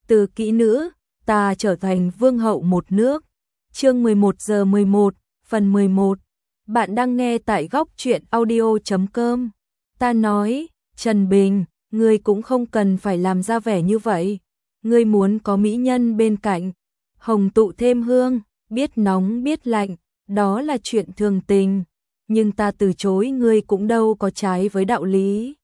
Từ kỹ nữ, ta trở thành vương hậu một nước. Chương 11:11, phần 11. Bạn đang nghe tại góc truyện audio.com. Ta nói, Trần Bình, ngươi cũng không cần phải làm ra vẻ như vậy. Ngươi muốn có mỹ nhân bên cạnh, hồng tụ thêm hương, biết nóng biết lạnh, đó là chuyện thường tình. Nhưng ta từ chối ngươi cũng đâu có trái với đạo lý.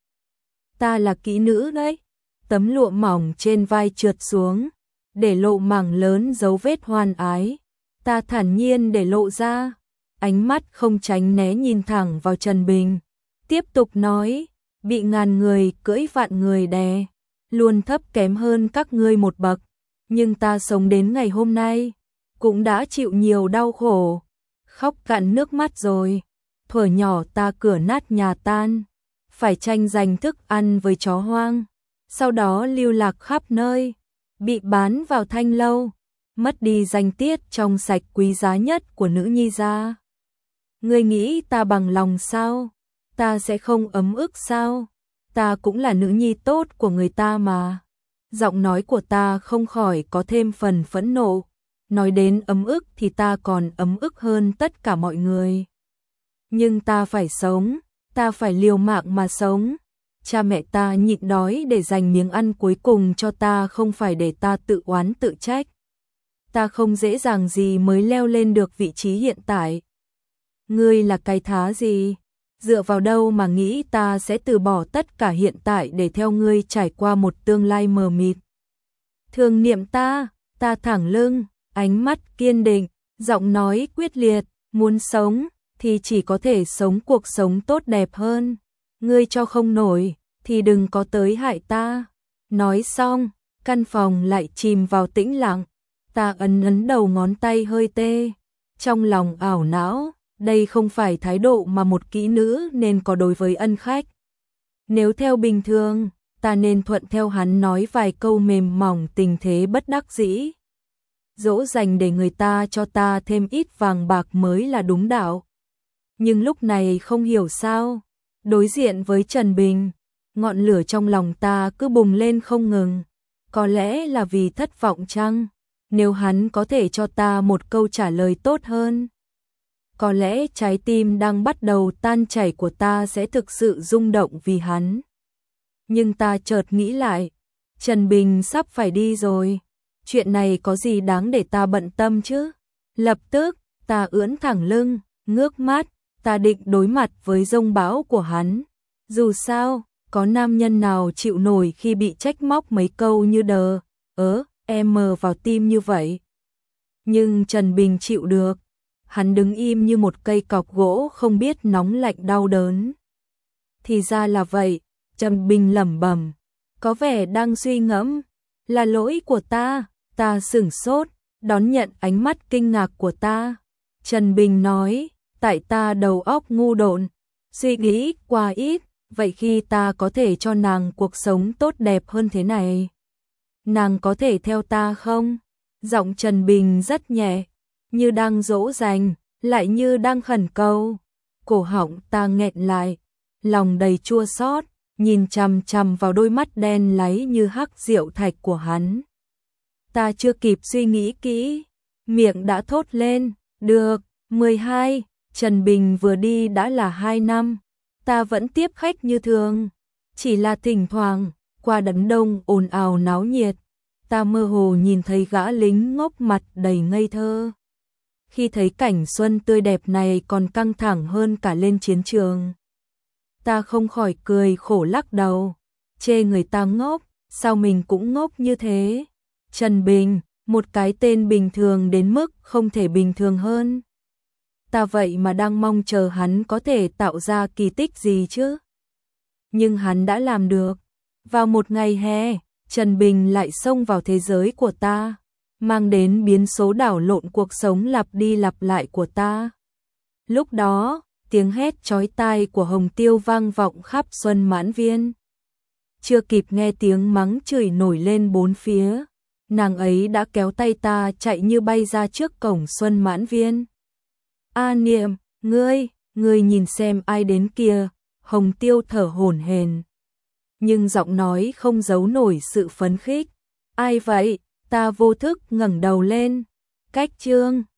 Ta là kỹ nữ đấy. Tấm lụa mỏng trên vai trượt xuống, để lộ mảng lớn dấu vết hoan ái. Ta thản nhiên để lộ ra, ánh mắt không tránh né nhìn thẳng vào Trần Bình. Tiếp tục nói, bị ngàn người cưỡi vạn người đè, luôn thấp kém hơn các ngươi một bậc. Nhưng ta sống đến ngày hôm nay, cũng đã chịu nhiều đau khổ, khóc cạn nước mắt rồi. Thuở nhỏ ta cửa nát nhà tan, phải tranh giành thức ăn với chó hoang. Sau đó lưu lạc khắp nơi, bị bán vào thanh lâu, mất đi danh tiết trong sạch quý giá nhất của nữ nhi gia. Ngươi nghĩ ta bằng lòng sao? Ta sẽ không ấm ức sao? Ta cũng là nữ nhi tốt của người ta mà. Giọng nói của ta không khỏi có thêm phần phẫn nộ. Nói đến ấm ức thì ta còn ấm ức hơn tất cả mọi người. Nhưng ta phải sống, ta phải liều mạng mà sống. Cha mẹ ta nhịn đói để dành miếng ăn cuối cùng cho ta, không phải để ta tự oán tự trách. Ta không dễ dàng gì mới leo lên được vị trí hiện tại. Ngươi là cái thá gì? Dựa vào đâu mà nghĩ ta sẽ từ bỏ tất cả hiện tại để theo ngươi trải qua một tương lai mờ mịt? Thường niệm ta thẳng lưng, ánh mắt kiên định, giọng nói quyết liệt, muốn sống thì chỉ có thể sống cuộc sống tốt đẹp hơn. Ngươi cho không nổi, thì đừng có tới hại ta. Nói xong, căn phòng lại chìm vào tĩnh lặng. Ta ấn đầu ngón tay hơi tê. Trong lòng ảo não, đây không phải thái độ mà một kỹ nữ nên có đối với ân khách. Nếu theo bình thường, ta nên thuận theo hắn nói vài câu mềm mỏng tình thế bất đắc dĩ. Dỗ dành để người ta cho ta thêm ít vàng bạc mới là đúng đạo. Nhưng lúc này không hiểu sao, đối diện với Trần Bình, ngọn lửa trong lòng ta cứ bùng lên không ngừng. Có lẽ là vì thất vọng chăng? Nếu hắn có thể cho ta một câu trả lời tốt hơn, có lẽ trái tim đang bắt đầu tan chảy của ta sẽ thực sự rung động vì hắn. Nhưng ta chợt nghĩ lại, Trần Bình sắp phải đi rồi, chuyện này có gì đáng để ta bận tâm chứ? Lập tức, ta ưỡn thẳng lưng, ngước mắt, ta định đối mặt với dông bão của hắn. Dù sao, có nam nhân nào chịu nổi khi bị trách móc mấy câu như đờ, em vào tim như vậy. Nhưng Trần Bình chịu được. Hắn đứng im như một cây cọc gỗ không biết nóng lạnh đau đớn. Thì ra là vậy, Trần Bình lẩm bẩm, có vẻ đang suy ngẫm. Là lỗi của ta sửng sốt, đón nhận ánh mắt kinh ngạc của ta. Trần Bình nói, tại ta đầu óc ngu độn, suy nghĩ quá ít, vậy khi ta có thể cho nàng cuộc sống tốt đẹp hơn thế này, nàng có thể theo ta không? Giọng Trần Bình rất nhẹ, như đang dỗ dành, lại như đang khẩn cầu. Cổ họng ta nghẹn lại, lòng đầy chua xót, nhìn chằm chằm vào đôi mắt đen láy như hắc diệu thạch của hắn. Ta chưa kịp suy nghĩ kỹ, miệng đã thốt lên, được, 12, Trần Bình vừa đi đã là 2 năm, ta vẫn tiếp khách như thường, chỉ là thỉnh thoảng, qua đám đông ồn ào náo nhiệt, ta mơ hồ nhìn thấy gã lính ngốc mặt đầy ngây thơ. Khi thấy cảnh xuân tươi đẹp này còn căng thẳng hơn cả lên chiến trường. Ta không khỏi cười khổ lắc đầu, chê người ta ngốc, sao mình cũng ngốc như thế. Trần Bình, một cái tên bình thường đến mức không thể bình thường hơn. Ta vậy mà đang mong chờ hắn có thể tạo ra kỳ tích gì chứ. Nhưng hắn đã làm được. Vào một ngày hè, Trần Bình lại xông vào thế giới của ta, mang đến biến số đảo lộn cuộc sống lặp đi lặp lại của ta. Lúc đó, tiếng hét chói tai của Hồng Tiêu vang vọng khắp Xuân Mãn Viên. Chưa kịp nghe tiếng mắng chửi nổi lên bốn phía, nàng ấy đã kéo tay ta chạy như bay ra trước cổng Xuân Mãn Viên. A Niệm, ngươi nhìn xem ai đến kìa. Hồng Tiêu thở hổn hển, nhưng giọng nói không giấu nổi sự phấn khích. Ai vậy? Ta vô thức ngẩng đầu lên. Cách Trương